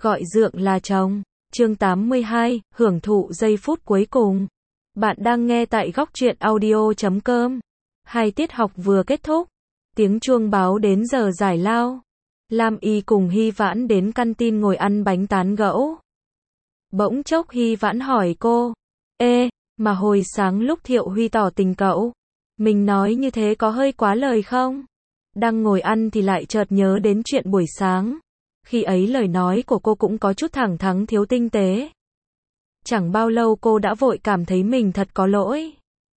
gọi dượng là chồng. Chương 82, hưởng thụ giây phút cuối cùng. Bạn đang nghe tại góc truyện audio.com. 2 tiết học vừa kết thúc. Tiếng chuông báo đến giờ giải lao. Lam Y cùng Hy Vãn đến canteen ngồi ăn bánh tán gẫu. Bỗng chốc Hy Vãn hỏi cô. Ê, mà hồi sáng lúc Thiệu Huy tỏ tình cậu, mình nói như thế có hơi quá lời không? Đang ngồi ăn thì lại chợt nhớ đến chuyện buổi sáng. Khi ấy lời nói của cô cũng có chút thẳng thắn thiếu tinh tế. Chẳng bao lâu cô đã vội cảm thấy mình thật có lỗi.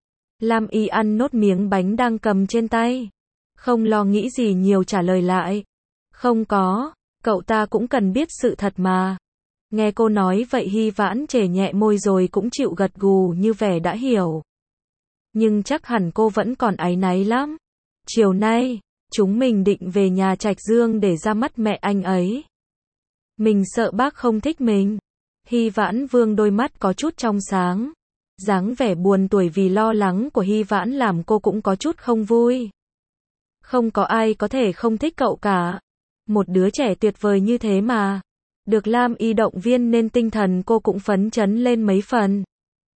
Lam Y ăn nốt miếng bánh đang cầm trên tay. Không lo nghĩ gì nhiều trả lời lại. Không có, cậu ta cũng cần biết sự thật mà. Nghe cô nói vậy Hy Vãn trề nhẹ môi rồi cũng chịu gật gù như vẻ đã hiểu. Nhưng chắc hẳn cô vẫn còn áy náy lắm. Chiều nay, chúng mình định về nhà Trạch Dương để ra mắt mẹ anh ấy. Mình sợ bác không thích mình. Hy Vãn vương đôi mắt có chút trong sáng. Dáng vẻ buồn tuổi vì lo lắng của Hy Vãn làm cô cũng có chút không vui. Không có ai có thể không thích cậu cả. Một đứa trẻ tuyệt vời như thế mà. Được Lam Y động viên nên tinh thần cô cũng phấn chấn lên mấy phần.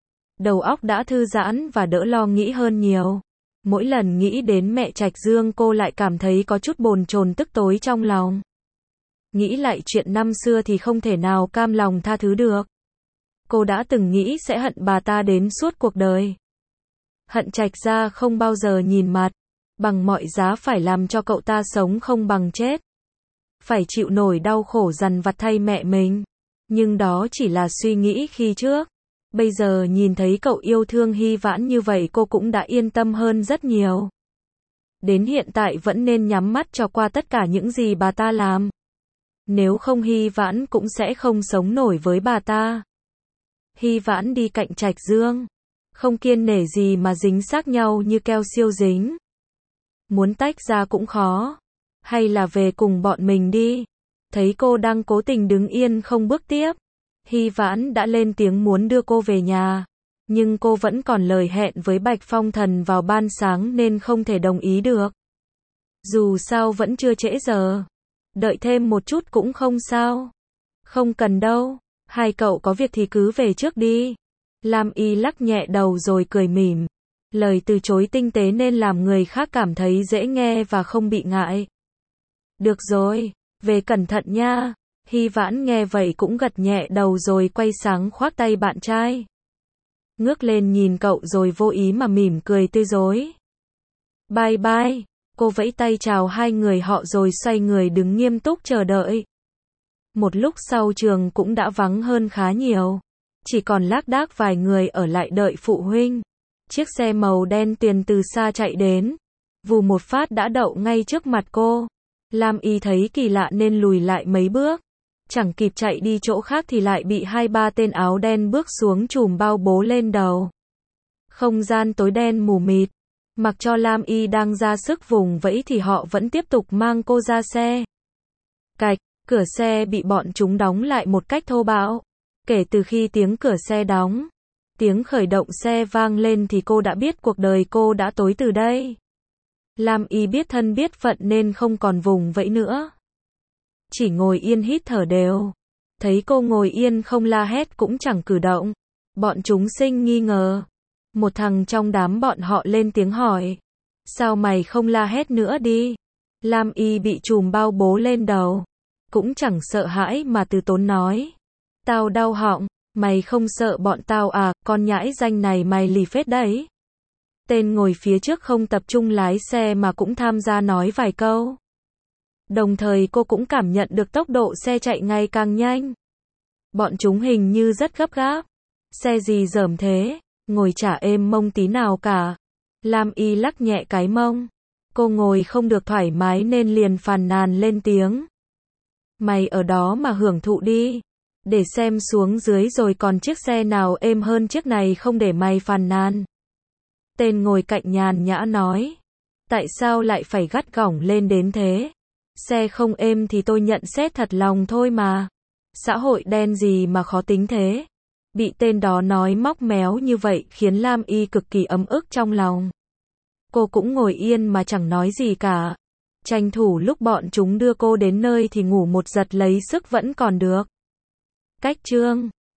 Đầu óc đã thư giãn và đỡ lo nghĩ hơn nhiều. Mỗi lần nghĩ đến mẹ Trạch Dương cô lại cảm thấy có chút bồn chồn tức tối trong lòng. Nghĩ lại chuyện năm xưa thì không thể nào cam lòng tha thứ được. Cô đã từng nghĩ sẽ hận bà ta đến suốt cuộc đời. Hận Trạch gia không bao giờ nhìn mặt. Bằng mọi giá phải làm cho cậu ta sống không bằng chết. Phải chịu nổi đau khổ dằn vặt thay mẹ mình. Nhưng đó chỉ là suy nghĩ khi trước. Bây giờ nhìn thấy cậu yêu thương Hy Vãn như vậy cô cũng đã yên tâm hơn rất nhiều. Đến hiện tại vẫn nên nhắm mắt cho qua tất cả những gì bà ta làm. Nếu không Hy Vãn cũng sẽ không sống nổi với bà ta. Hy Vãn đi cạnh Trạch Dương. Không kiêng nể gì mà dính xác nhau như keo siêu dính. Muốn tách ra cũng khó. Hay là về cùng bọn mình đi. Thấy cô đang cố tình đứng yên không bước tiếp. Hy Vãn đã lên tiếng muốn đưa cô về nhà. Nhưng cô vẫn còn lời hẹn với Bạch Phong Thần vào ban sáng nên không thể đồng ý được. Dù sao vẫn chưa trễ giờ. Đợi thêm một chút cũng không sao. Không cần đâu. Hai cậu có việc thì cứ về trước đi. Lam Y lắc nhẹ đầu rồi cười mỉm. Lời từ chối tinh tế nên làm người khác cảm thấy dễ nghe và không bị ngại. Được rồi, về cẩn thận nha. Hy Vãn nghe vậy cũng gật nhẹ đầu rồi quay sang khoác tay bạn trai. Ngước lên nhìn cậu rồi vô ý mà mỉm cười tươi rói. Bye bye. Cô vẫy tay chào hai người họ rồi xoay người đứng nghiêm túc chờ đợi. Một lúc sau trường cũng đã vắng hơn khá nhiều. Chỉ còn lác đác vài người ở lại đợi phụ huynh. Chiếc xe màu đen tuyền từ xa chạy đến. Vù một phát đã đậu ngay trước mặt cô. Lam Y thấy kỳ lạ nên lùi lại mấy bước. Chẳng kịp chạy đi chỗ khác thì lại bị 2-3 tên áo đen bước xuống chùm bao bố lên đầu. Không gian tối đen mù mịt. Mặc cho Lam Y đang ra sức vùng vẫy thì họ vẫn tiếp tục mang cô ra xe. Cạch, cửa xe bị bọn chúng đóng lại một cách thô bạo. Kể từ khi tiếng cửa xe đóng, tiếng khởi động xe vang lên thì cô đã biết cuộc đời cô đã tối từ đây. Lam Y biết thân biết phận nên không còn vùng vẫy nữa. Chỉ ngồi yên hít thở đều. Thấy cô ngồi yên không la hét cũng chẳng cử động. Bọn chúng sinh nghi ngờ. Một thằng trong đám bọn họ lên tiếng hỏi. Sao mày không la hét nữa đi? Lam Y bị chùm bao bố lên đầu. Cũng chẳng sợ hãi mà từ tốn nói. Tao đau họng, mày không sợ bọn tao à, con nhãi danh này mày lì phết đấy. Tên ngồi phía trước không tập trung lái xe mà cũng tham gia nói vài câu. Đồng thời cô cũng cảm nhận được tốc độ xe chạy ngày càng nhanh. Bọn chúng hình như rất gấp gáp. Xe gì dởm thế, ngồi chả êm mông tí nào cả. Lam Y lắc nhẹ cái mông. Cô ngồi không được thoải mái nên liền phàn nàn lên tiếng. Mày ở đó mà hưởng thụ đi. Để xem xuống dưới rồi còn chiếc xe nào êm hơn chiếc này không để mày phàn nàn. Tên ngồi cạnh nhàn nhã nói. Tại sao lại phải gắt gỏng lên đến thế? Xe không êm thì tôi nhận xét thật lòng thôi mà. Xã hội đen gì mà khó tính thế? Bị tên đó nói móc méo như vậy khiến Lam Y cực kỳ ấm ức trong lòng. Cô cũng ngồi yên mà chẳng nói gì cả. Tranh thủ lúc bọn chúng đưa cô đến nơi thì ngủ một giật lấy sức vẫn còn được. Cách chương